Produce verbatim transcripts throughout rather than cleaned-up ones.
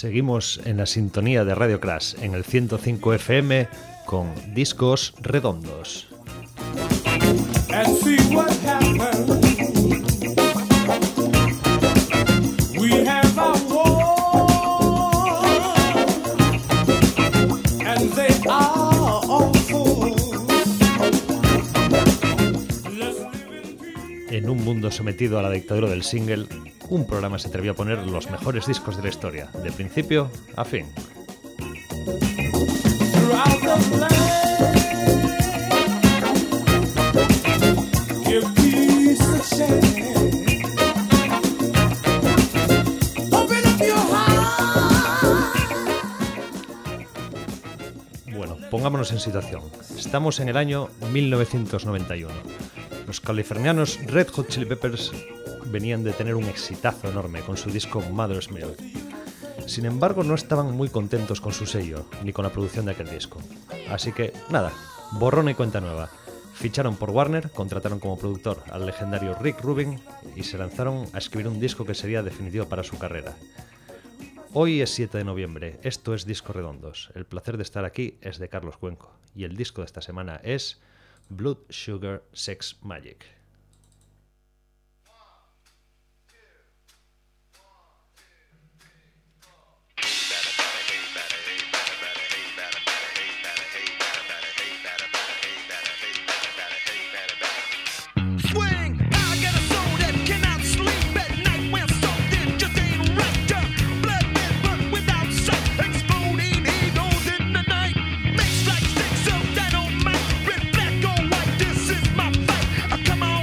Seguimos en la sintonía de Radio Crash en el ciento cinco F M con Discos Redondos. And see what happens. We have our war, and they are all fools. En un mundo sometido a la dictadura del single, un programa se atrevió a poner los mejores discos de la historia, de principio a fin. Throughout the land, give peace a chance. Open up your heart. Bueno, pongámonos en situación. Estamos en el año mil novecientos noventa y uno. Los californianos Red Hot Chili Peppers venían de tener un exitazo enorme con su disco Mother's Milk. Sin embargo, no estaban muy contentos con su sello, ni con la producción de aquel disco. Así que, nada, borrón y cuenta nueva. Ficharon por Warner, contrataron como productor al legendario Rick Rubin y se lanzaron a escribir un disco que sería definitivo para su carrera. Hoy es siete de noviembre, esto es Discos Redondos. El placer de estar aquí es de Carlos Cuenco y el disco de esta semana es Blood Sugar Sex Magik. Come on.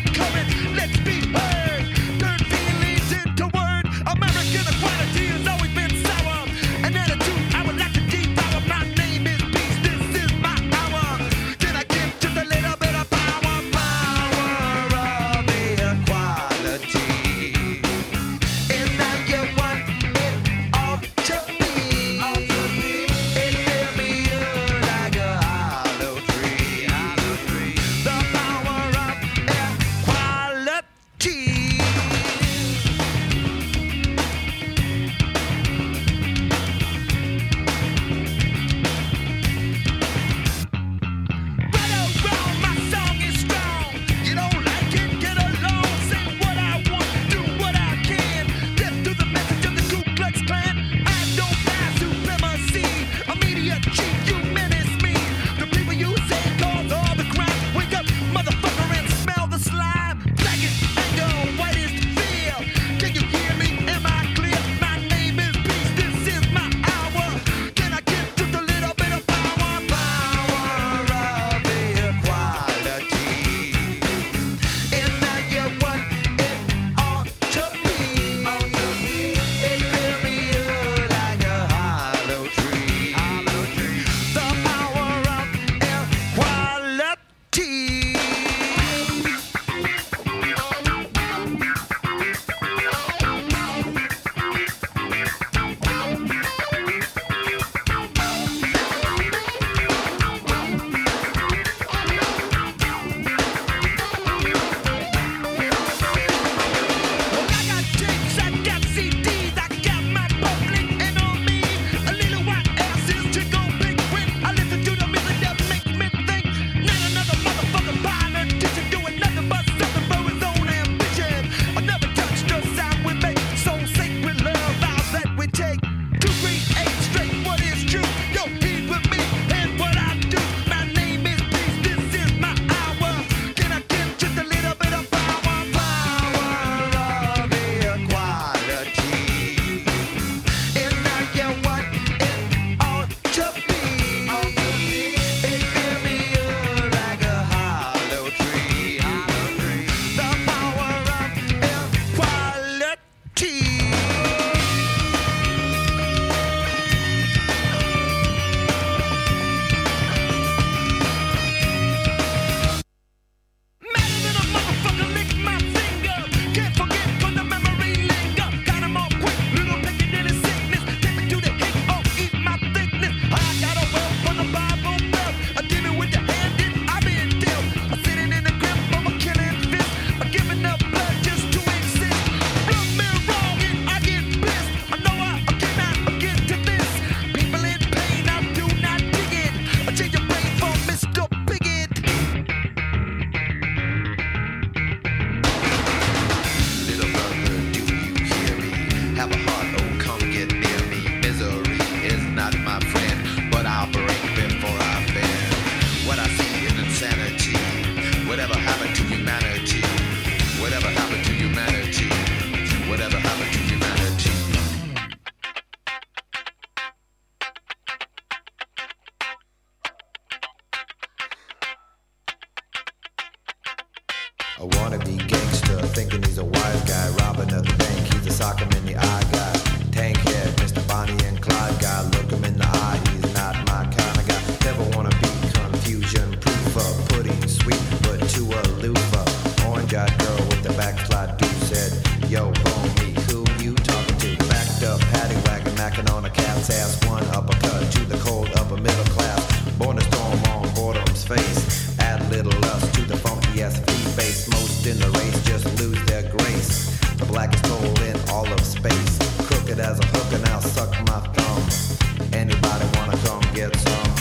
dude said, yo, homie, who you talking to? Backed up, paddy wagon, macking on a cat's ass. One uppercut to the cold upper middle class. Born to storm on boredom's face. Add little lust to the funky ass flea base. Most in the race just lose their grace. The blackest hole in all of space. Crooked as a hook and I'll suck my thumb. Anybody wanna come get some?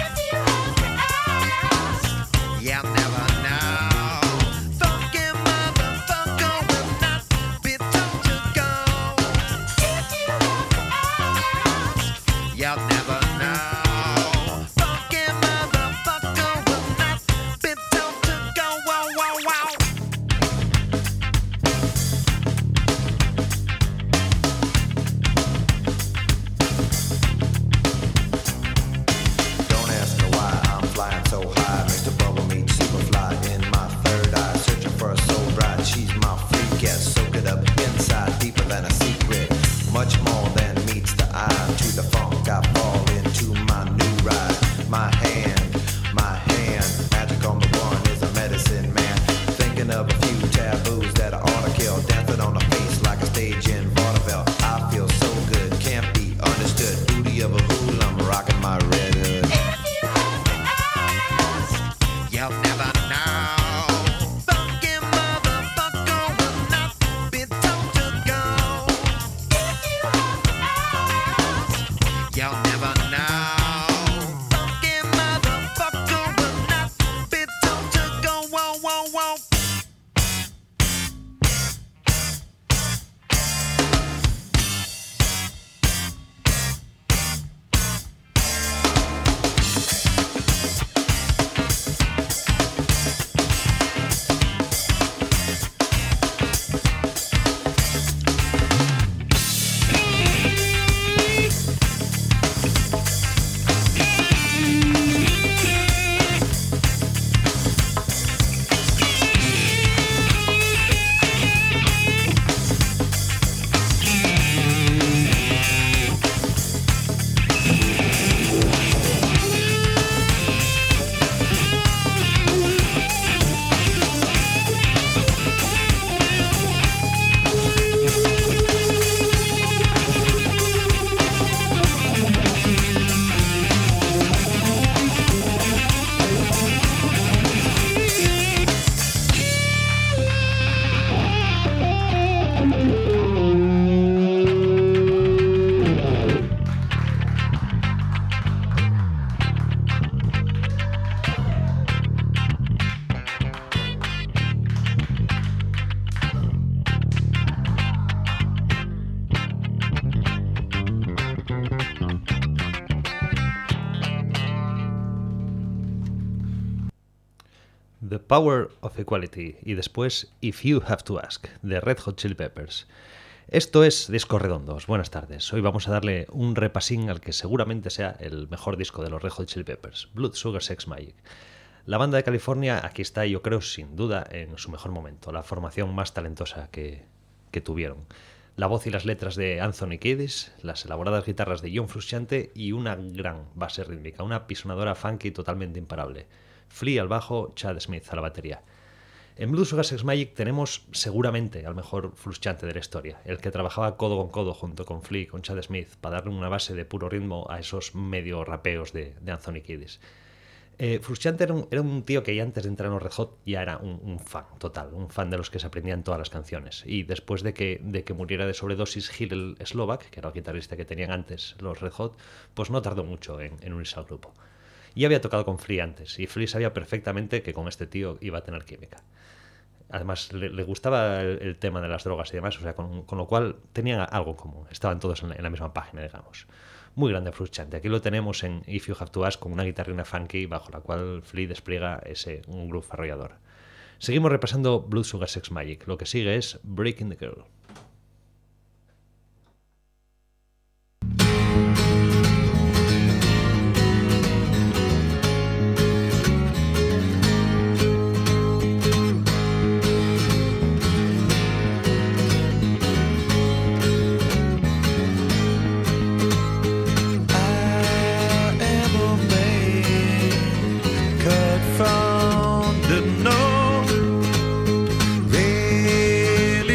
You'll never know. Funky motherfucker will not be told to go. You'll never know. Funky motherfucker will not be told to go. Wow, wow, wow. Don't ask me why I'm flying so high. Mister Bubble Meat, Superfly in my third eye. Searching for a soul bride, she's my freak. Yes, soak it up inside, deeper than a secret. Much more than meets the eye. To the funk, I fall into my new ride. My hand, my hand, magic on the one is a medicine man. Thinking of a few taboos that I ought to kill. Dancing on a face like a stage in vaudeville. I feel so good, can't be understood. Booty of a hool, I'm rocking my red hood. You'll never know. Funky motherfucker will not be told to go. You'll never know. Funky motherfucker will not be told to go. Whoa, whoa, whoa. The Power of Equality y después If You Have to Ask, de Red Hot Chili Peppers. Esto es Discos Redondos. Buenas tardes. Hoy vamos a darle un repasín al que seguramente sea el mejor disco de los Red Hot Chili Peppers, Blood Sugar Sex Magic. La banda de California aquí está, yo creo, sin duda, en su mejor momento, la formación más talentosa que, que tuvieron. La voz y las letras de Anthony Kiedis, las elaboradas guitarras de John Frusciante y una gran base rítmica, una pisonadora funky totalmente imparable. Flea al bajo, Chad Smith a la batería. En Blood Sugar Sex Magic tenemos seguramente al mejor Frusciante de la historia, el que trabajaba codo con codo junto con Flea y con Chad Smith para darle una base de puro ritmo a esos medio rapeos de, de Anthony Kiedis. Eh, Frusciante era un, era un tío que ya antes de entrar en los Red Hot ya era un, un fan total, un fan de los que se aprendían todas las canciones. Y después de que, de que muriera de sobredosis Hillel Slovak, que era el guitarrista que tenían antes los Red Hot, pues no tardó mucho en, en unirse al grupo. Y había tocado con Flea antes, y Flea sabía perfectamente que con este tío iba a tener química. Además, le, le gustaba el, el tema de las drogas y demás, o sea, con, con lo cual tenían algo en común, estaban todos en la, en la misma página, digamos. Muy grande Frusciante. Aquí lo tenemos en If You Have to Ask con una guitarrina funky bajo la cual Flea despliega ese un groove arrollador. Seguimos repasando Blood Sugar Sex Magic. Lo que sigue es Breaking the Girl. From the north, red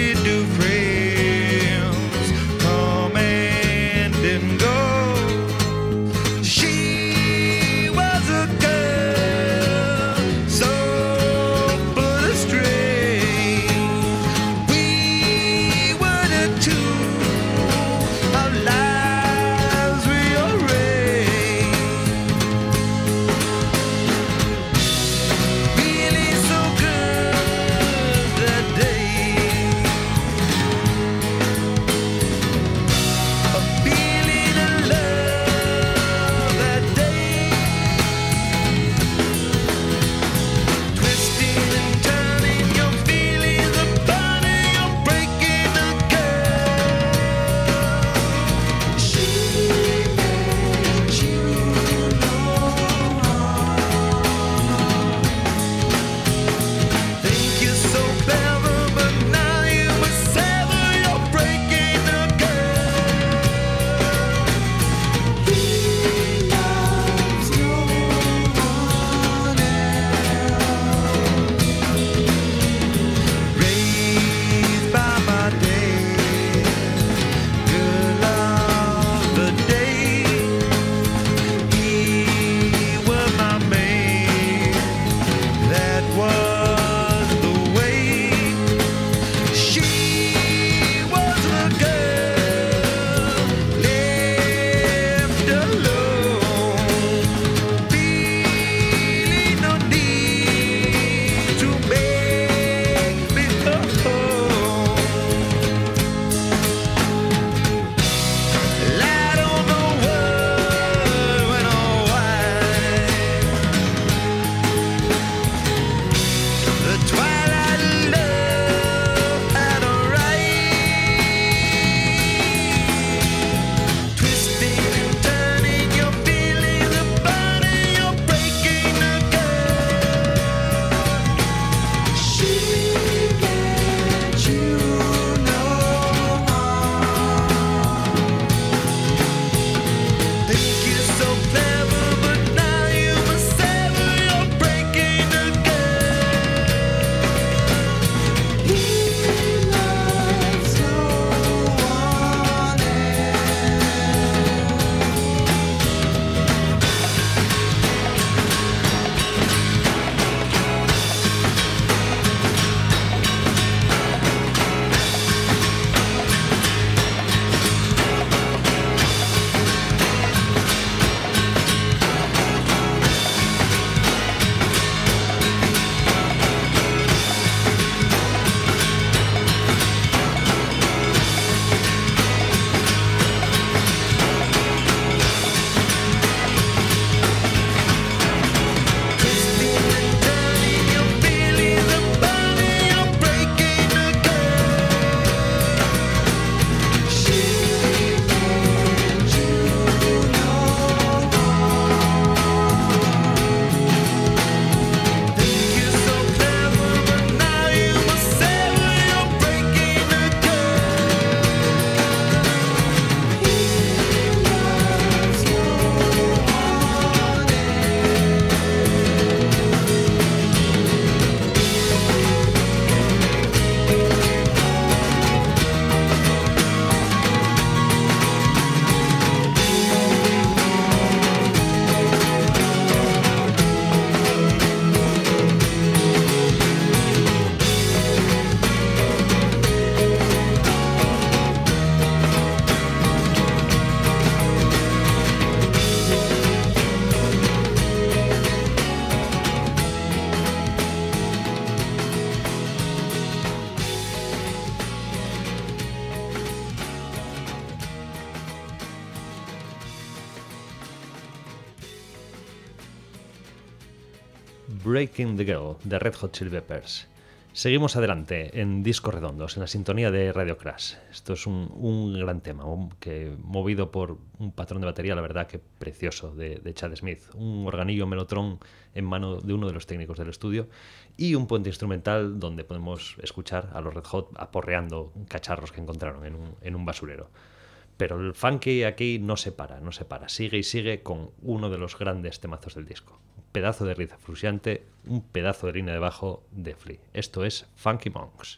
Breaking the Girl, de Red Hot Chili Peppers. Seguimos adelante en Discos Redondos, en la sintonía de Radio Crash. Esto es un, un gran tema, un, que movido por un patrón de batería, la verdad que precioso, de, de Chad Smith. Un organillo Mellotron en mano de uno de los técnicos del estudio y un puente instrumental donde podemos escuchar a los Red Hot aporreando cacharros que encontraron en un, en un basurero. Pero el funky aquí no se para, no se para. Sigue y sigue con uno de los grandes temazos del disco. Un pedazo de riff frustrante, un pedazo de línea de bajo de Flea. Esto es Funky Monks.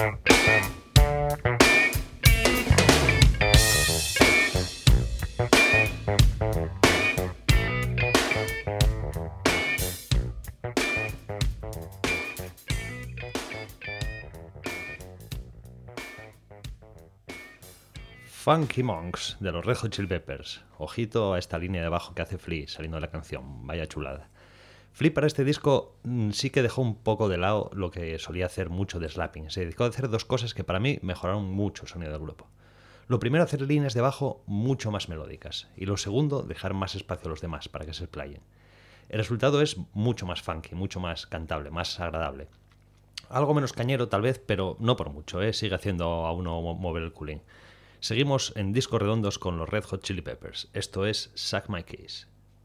Funky Monks, de los Red Hot Chili Peppers. Ojito a esta línea de bajo que hace Flea saliendo de la canción, vaya chulada. Flea para este disco mmm, sí que dejó un poco de lado lo que solía hacer mucho de slapping. Se dedicó a hacer dos cosas que para mí mejoraron mucho el sonido del grupo. Lo primero, hacer líneas de bajo mucho más melódicas. Y lo segundo, dejar más espacio a los demás para que se explayen. El resultado es mucho más funky, mucho más cantable, más agradable. Algo menos cañero tal vez, pero no por mucho, ¿eh? Sigue haciendo a uno mover el culín. Seguimos en Discos Redondos con los Red Hot Chili Peppers. Esto es Suck My Kiss.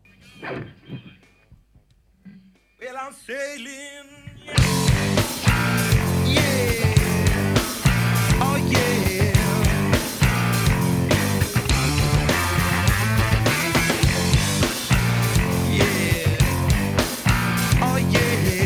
Well, I'm sailing. Yeah. Oh yeah. Yeah. Oh yeah.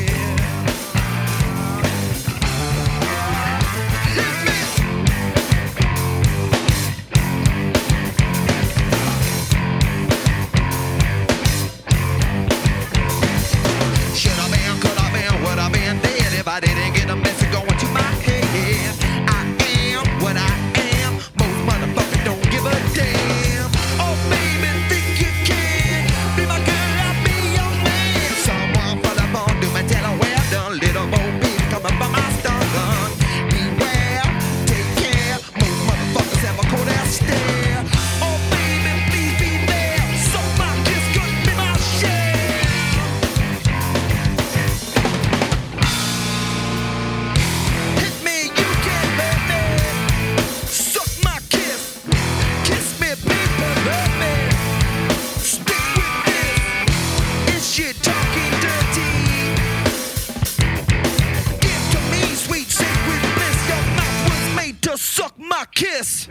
Should I been, could I been, would I been dead if I didn't get a message going to my head? I am what I am. Most motherfuckers don't give a damn. Oh baby, think you can be my girl, I'll be your man. Someone for the phone, do me tell her well done. Little Bo Peep coming from my stun gun. Beware, take care. Most motherfuckers have a cold ass stare. Oh baby, please be there. So my kiss could be my share. Hit me, you can, baby. Suck my kiss. Kiss me, people, love me. Stick with this. Is she talking dirty? Give to me, sweet sacred bliss. Your mouth was made to suck my kiss.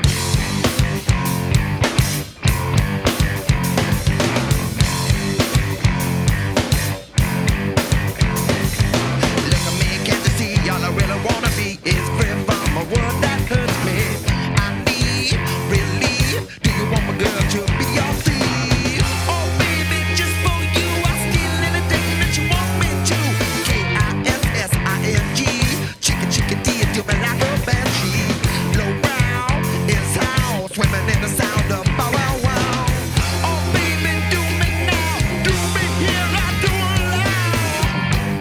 Look at me, can't you see? All I really wanna be is free from a world that hurts me. I need relief. Do you want my girl to be your thief? Oh baby, just for you, I steal anything that you want me to. K I S S I N G. Chicken, chicken, D, do me like a banshee. Low brow is how swimming in the sound of bow wow wow. Oh baby, do me now, do me here, I do loud.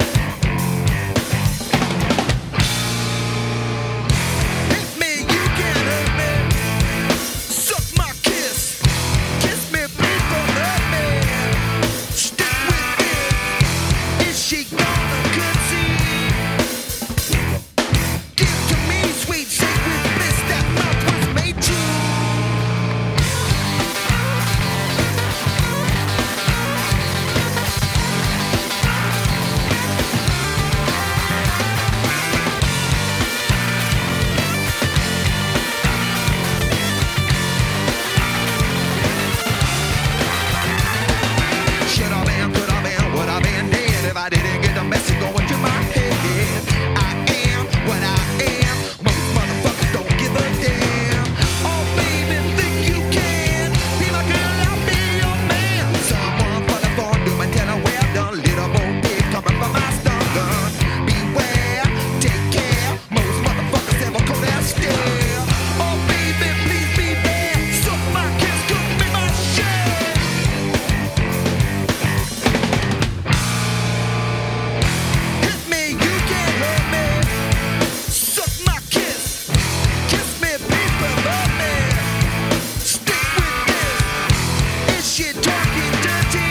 Hit me, you can hurt me. Suck my kiss. Kiss me, people, love me. Stick with it. Is she gonna concede? Give to me, sweet sacred bliss. That mouth was made to. Should I been, could I been, would I been dead if I didn't get the message going to my head? I am what I am. Most motherfuckers don't give a damn. Oh baby, think you can be my girl, I'll be your man. Someone for the phone, do my tell her well done. Little Bo Peep coming from my stun gun. Beware, take care. Most motherfuckers have a cold ass stare. Oh baby, please be there. Suck my kiss, could be my share. Hit me, you can hurt me. Suck my kiss. Kiss me, people, love me. Stick with this. Is she talking dirty?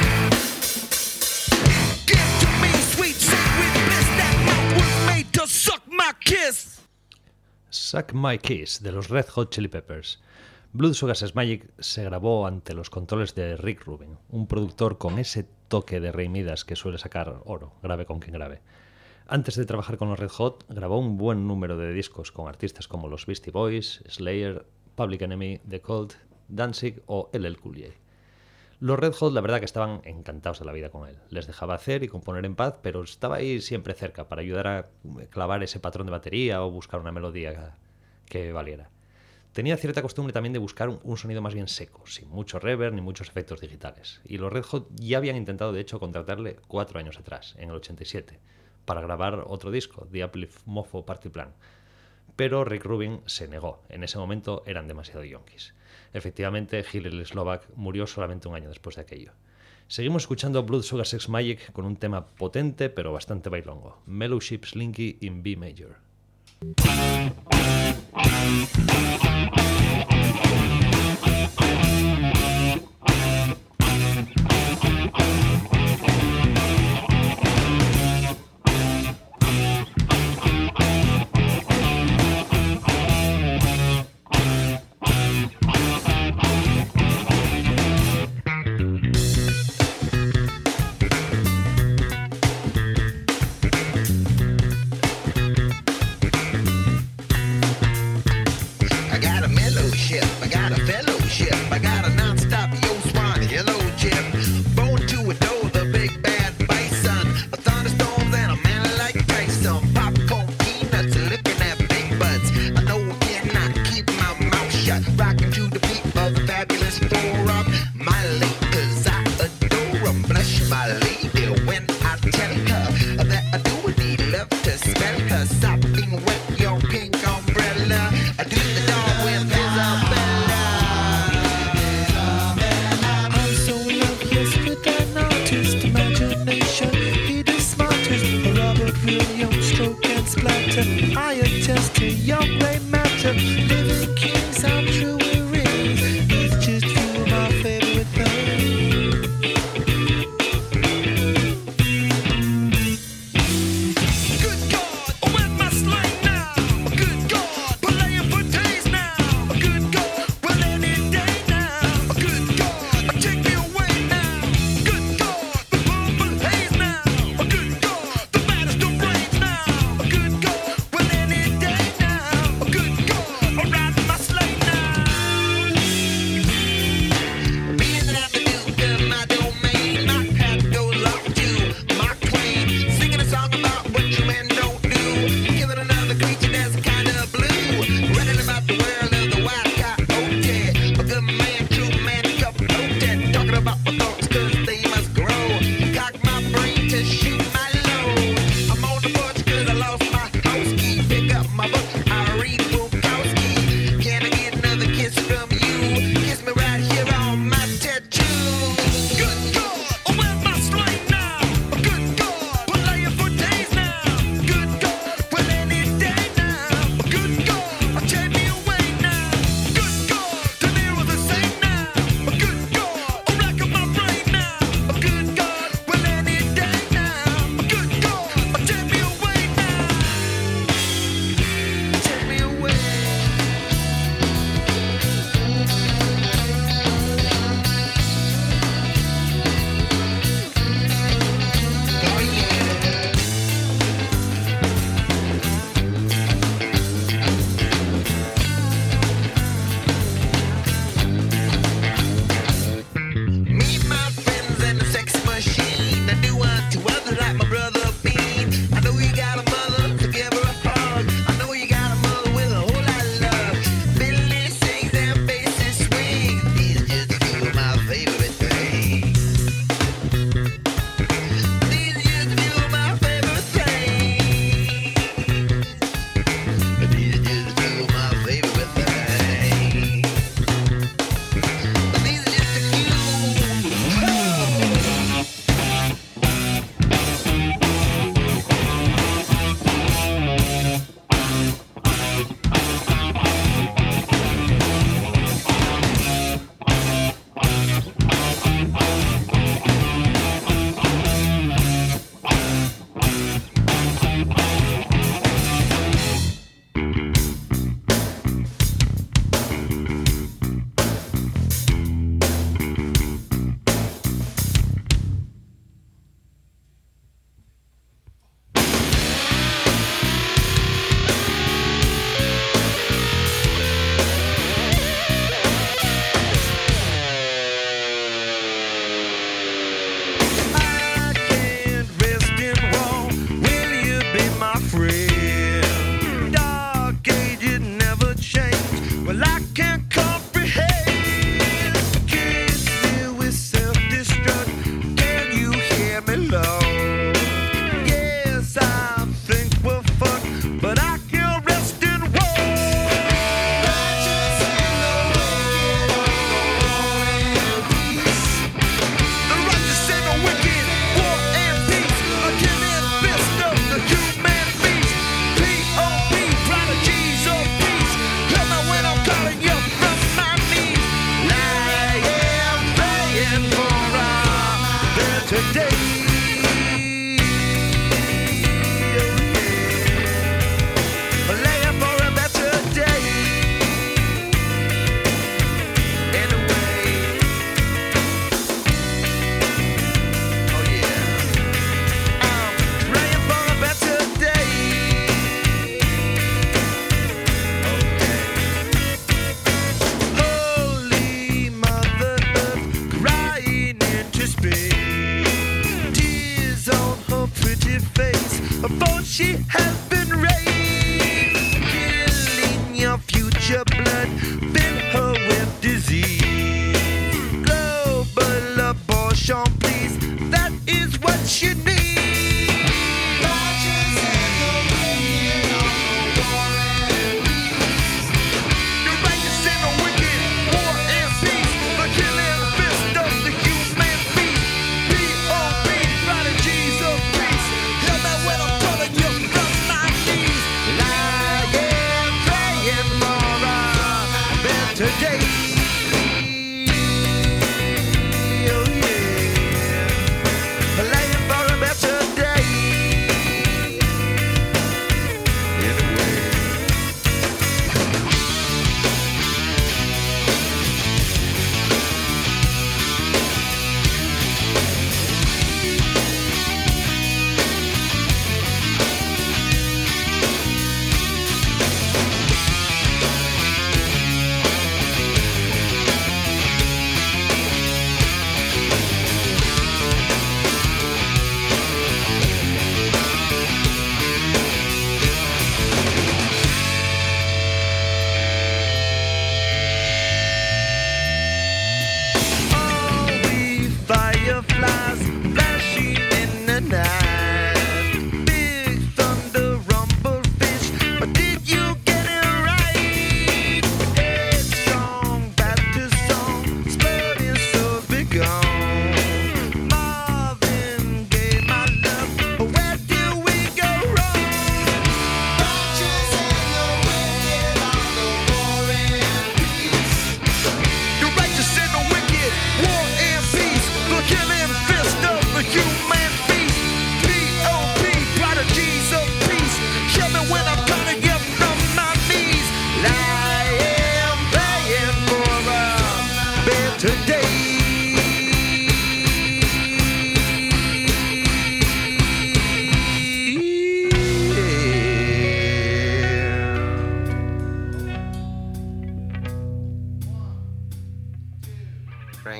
Give to me, sweet sacred bliss. That mouth was made to suck my kiss. Suck My Kiss, de los Red Hot Chili Peppers. Blood Sugar Sex Magic se grabó ante los controles de Rick Rubin, un productor con ese toque de Ray Midas que suele sacar oro, grave con quien grave. Antes de trabajar con los Red Hot, grabó un buen número de discos con artistas como los Beastie Boys, Slayer, Public Enemy, The Cult, Danzig o L L Cool J. Los Red Hot, la verdad que estaban encantados de la vida con él. Les dejaba hacer y componer en paz, pero estaba ahí siempre cerca para ayudar a clavar ese patrón de batería o buscar una melodía que valiera. Tenía cierta costumbre también de buscar un, un sonido más bien seco, sin mucho reverb ni muchos efectos digitales. Y los Red Hot ya habían intentado, de hecho, contratarle cuatro años atrás, en el ochenta y siete, para grabar otro disco, The Uplift Mofo Party Plan. Pero Rick Rubin se negó. En ese momento eran demasiado yonkis. Efectivamente, Hillel Slovak murió solamente un año después de aquello. Seguimos escuchando Blood Sugar Sex Magic con un tema potente pero bastante bailongo. Mellow Ship Slinky in B Major.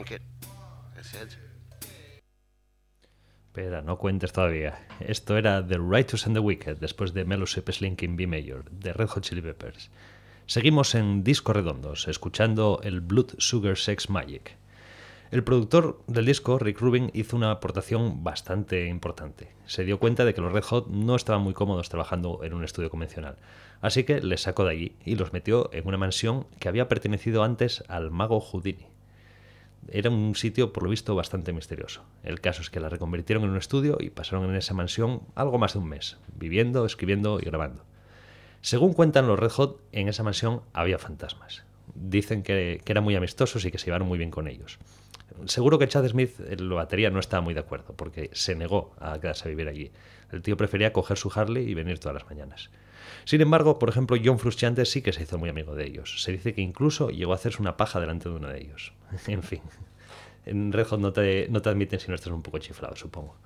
drink it. That's it. Espera, no cuentes todavía. Esto era The Righteous and the Wicked, después de Fellowship Slinking B Major, de Red Hot Chili Peppers. Seguimos en Discos Redondos, escuchando el Blood Sugar Sex Magik. El productor del disco, Rick Rubin, hizo una aportación bastante importante. Se dio cuenta de que los Red Hot no estaban muy cómodos trabajando en un estudio convencional, así que les sacó de allí y los metió en una mansión que había pertenecido antes al mago Houdini. Era un sitio, por lo visto, bastante misterioso. El caso es que la reconvirtieron en un estudio y pasaron en esa mansión algo más de un mes, viviendo, escribiendo y grabando. Según cuentan los Red Hot, en esa mansión había fantasmas. Dicen que, que eran muy amistosos y que se llevaron muy bien con ellos. Seguro que Chad Smith, el batería, no estaba muy de acuerdo, porque se negó a quedarse a vivir allí. El tío prefería coger su Harley y venir todas las mañanas. Sin embargo, por ejemplo, John Frusciante sí que se hizo muy amigo de ellos. Se dice que incluso llegó a hacerse una paja delante de uno de ellos. En fin, en Red Hot no te, no te admiten si no estás un poco chiflado, supongo.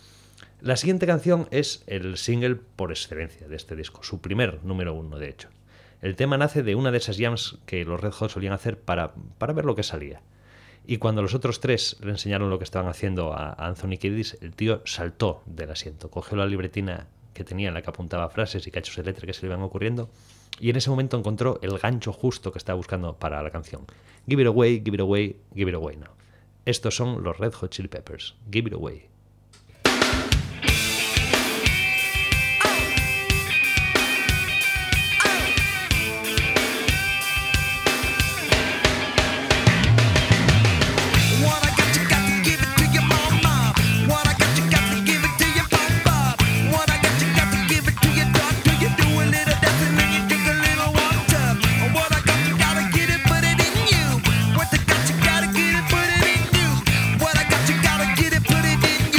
La siguiente canción es el single por excelencia de este disco, su primer número uno, de hecho. El tema nace de una de esas jams que los Red Hot solían hacer para, para ver lo que salía. Y cuando los otros tres le enseñaron lo que estaban haciendo a Anthony Kiedis, el tío saltó del asiento, cogió la libretina que tenía en la que apuntaba frases y cachos de letra que se le iban ocurriendo, y en ese momento encontró el gancho justo que estaba buscando para la canción. Give it away, give it away, give it away now. Estos son los Red Hot Chili Peppers. Give it away. What I got, you gotta get it, put it in you.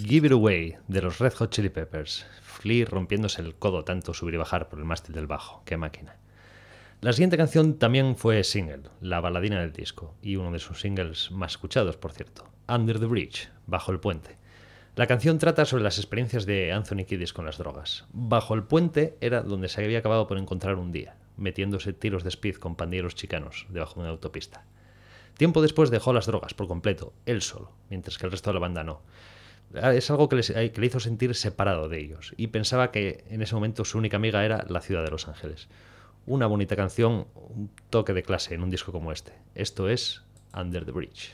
Give It Away, de los Red Hot Chili Peppers. Flea rompiéndose el codo tanto subir y bajar por el mástil del bajo. ¡Qué máquina! La siguiente canción también fue single, la baladina del disco, y uno de sus singles más escuchados, por cierto, Under the Bridge, Bajo el Puente. La canción trata sobre las experiencias de Anthony Kiedis con las drogas. Bajo el Puente era donde se había acabado por encontrar un día, metiéndose tiros de speed con pandilleros chicanos debajo de una autopista. Tiempo después dejó las drogas por completo, él solo, mientras que el resto de la banda no. Es algo que, les, que le hizo sentir separado de ellos, y pensaba que en ese momento su única amiga era la ciudad de Los Ángeles. Una bonita canción, un toque de clase en un disco como este. Esto es Under the Bridge.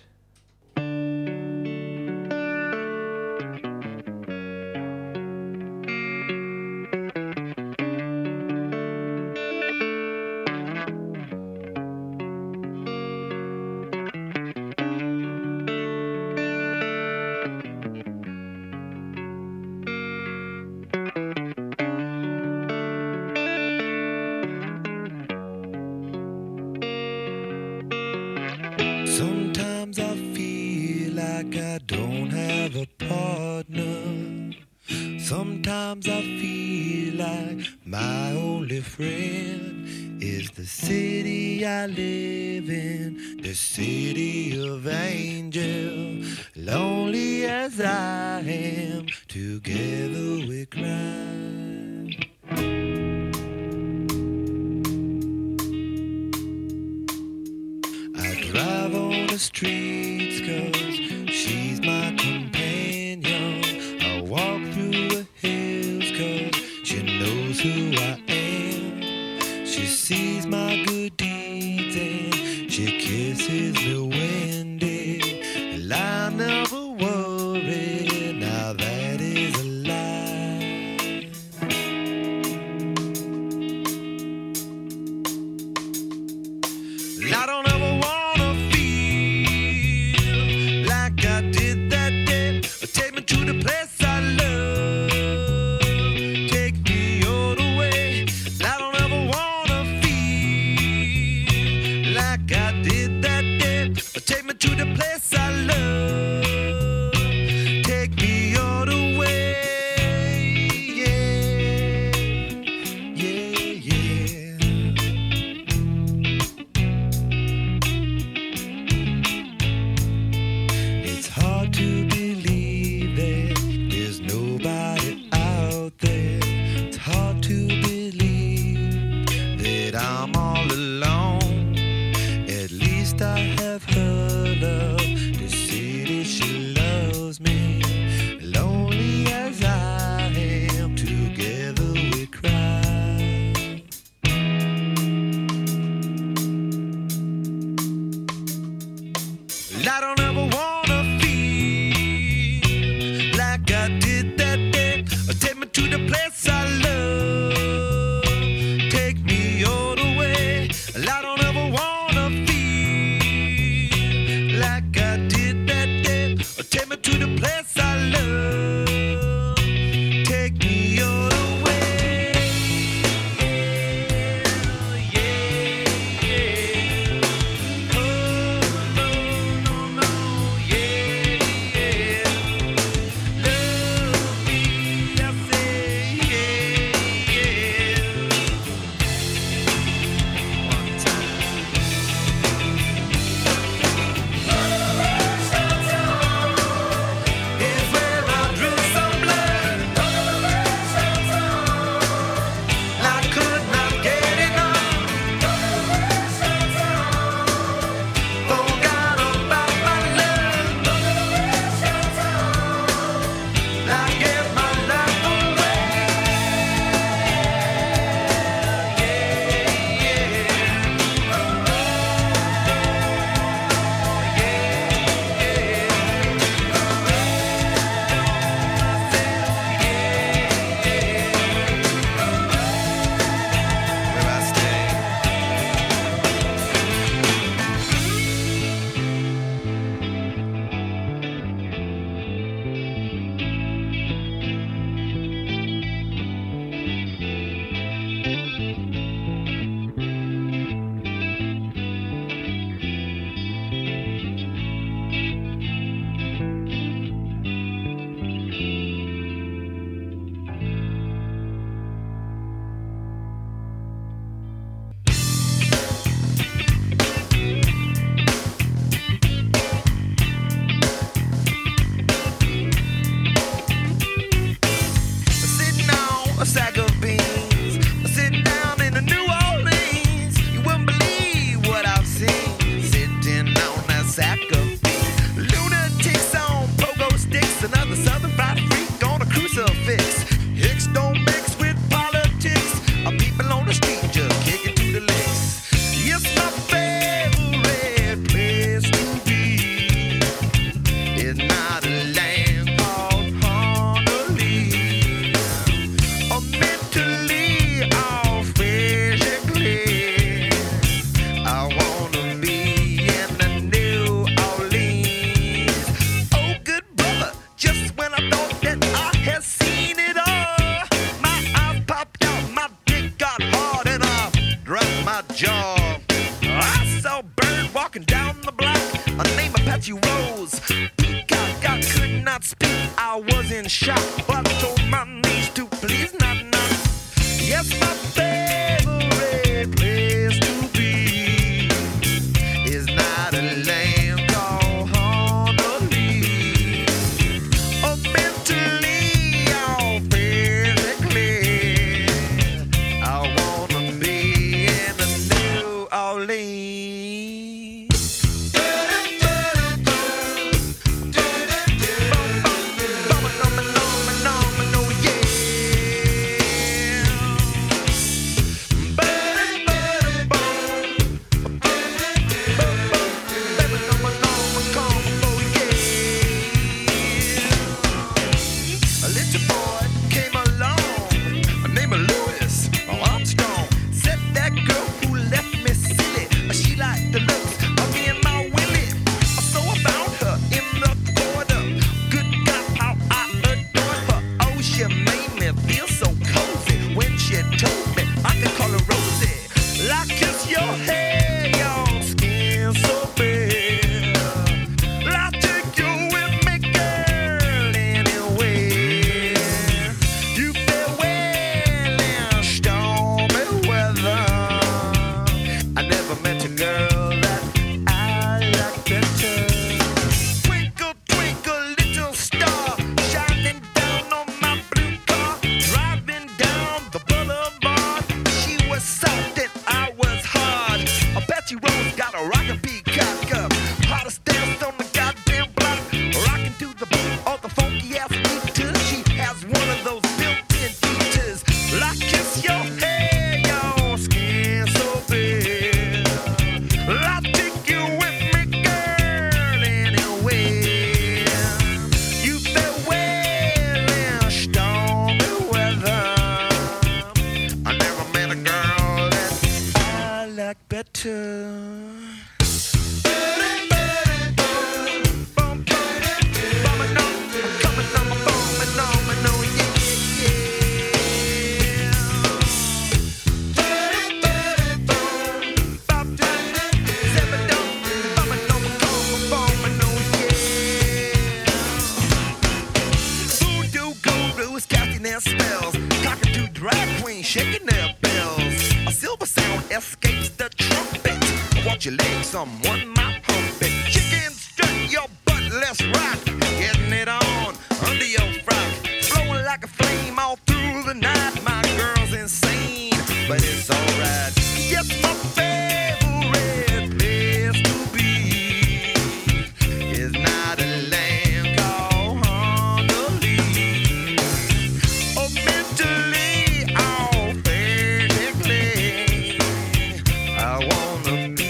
Sometimes I feel like I don't have a partner. Sometimes I feel like my only friend is the city I live in, the city of angels. Lonely as I am, together we cry. Drive on the streets cause she's my companion. I walk through the hills cause she knows who I am. She sees my good deeds and she kisses me windy. And I never worry, now that is a lie. I don't ever want to the place I love, take me all the way. I don't ever wanna feel like I did that day. Take me to the place I love, take me all the way. Yeah, yeah, yeah. It's hard to believe there's nobody out there. It's hard to believe that I'm all alone. At least I have her love to see that she loves me. Lonely as I am, together we cry. I don't ever wanna feel like I did that day. Take me to the place I love, take me all the way. jaw. I saw a bird walking down the block. Her name Apache Rose. Peacock, I could not speak. I was in shock, but I told my niece to please not knock. Yes, my favorite place to be is not a land called Honolulu. Oh, mentally or physically, I wanna be in a New Orleans. Someone might pump it. Chicken, strut your butt, let's rock. Getting it on under your frock. Flowing like a flame all through the night. My girl's insane, but it's alright. Yes, my favorite place to be is not a land called Honolulu. Oh, mentally, oh, physically, I wanna be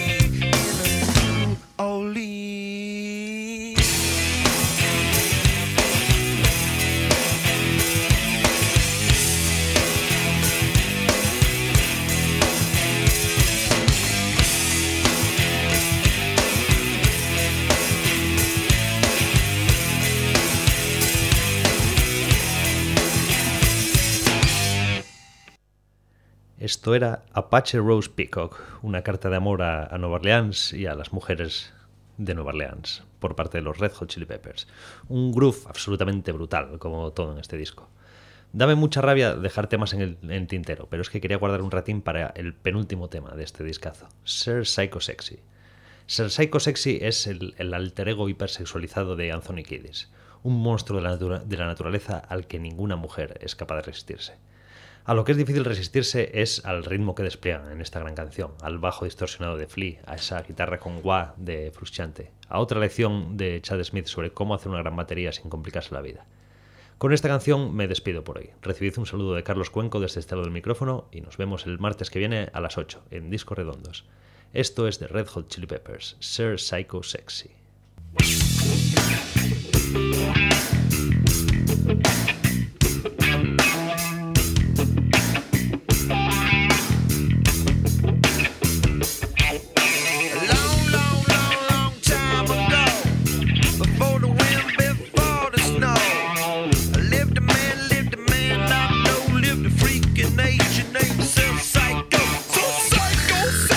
Esto era Apache Rose Peacock, una carta de amor a, a Nueva Orleans y a las mujeres de Nueva Orleans por parte de los Red Hot Chili Peppers. Un groove absolutamente brutal, como todo en este disco. Dame mucha rabia dejar temas en el en tintero, pero es que quería guardar un ratín para el penúltimo tema de este discazo, Sir Psycho Sexy. Sir Psycho Sexy es el, el alter ego hipersexualizado de Anthony Kiedis, un monstruo de la, natura, de la naturaleza al que ninguna mujer es capaz de resistirse. A lo que es difícil resistirse es al ritmo que despliegan en esta gran canción, al bajo distorsionado de Flea, a esa guitarra con wah de Frusciante, a otra lección de Chad Smith sobre cómo hacer una gran batería sin complicarse la vida. Con esta canción me despido por hoy. Recibid un saludo de Carlos Cuenco desde este lado del micrófono y nos vemos el martes que viene a las ocho en Discos Redondos. Esto es de Red Hot Chili Peppers, Sir Psycho Sexy. Freaking age, your name is Psycho, so psycho, psycho.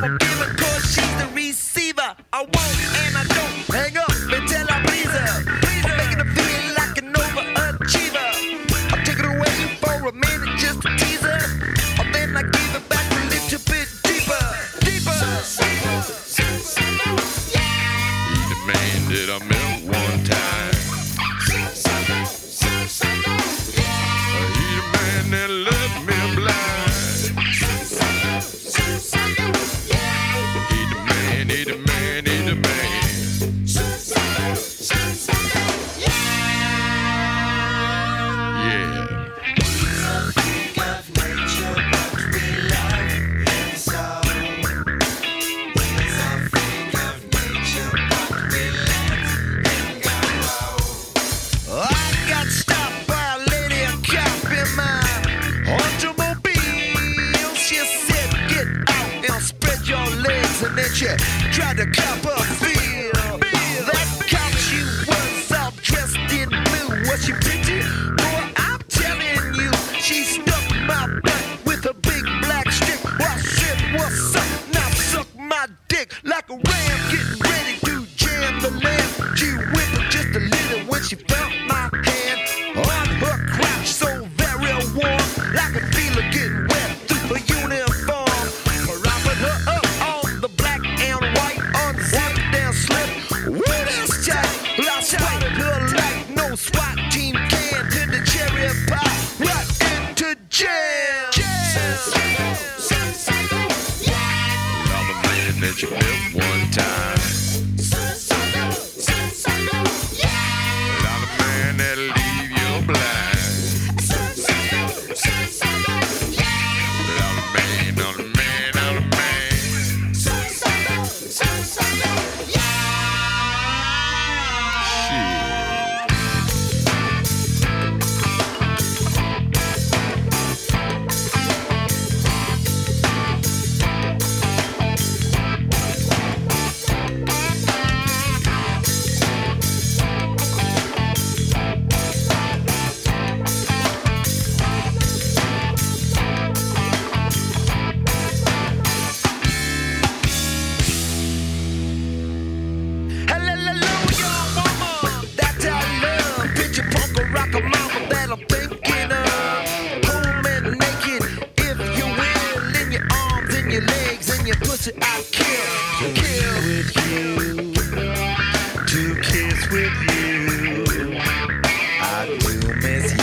I'ma give her cause she's the receiver. I won't and I don't hang up until I please her. I'm making her feel like an overachiever. I'll take it away for a minute just to tease her. Or then I give it back a little bit deeper, deeper. He demanded a milk one time. He demanded let me blind. He demand, he demand, he demand. Yeah. I got stopped by a lady, a cop in my automobile. She said, get out and spread your legs. And then she tried to cop a feel. That cop, she was all dressed in blue. Was she pretty? Boy, I'm telling you, she stuck my butt with a big black stick. Well, I said, what's up? Now suck my dick like a ram getting ready to jam the lamp. She whimpered just a little when she felt my hand on her crotch, so very warm, like a feeler getting wet through her uniform. Propping her up on the black and white, unzipped and slipped with this tight. Well, I spotted her like no SWAT team can to the cherry pie, right into jail. I'm a man that you built one time. I'm a man that'll leave you blind. I'm a man, I'm a man, I'm a man. Hallelujah, mama, that's our love. Picture punk or rock a mama that I'm thinking of. Home and naked, if you will, in your arms, in your legs, and your pussy, I kill, kill with you, to kiss with you. I do miss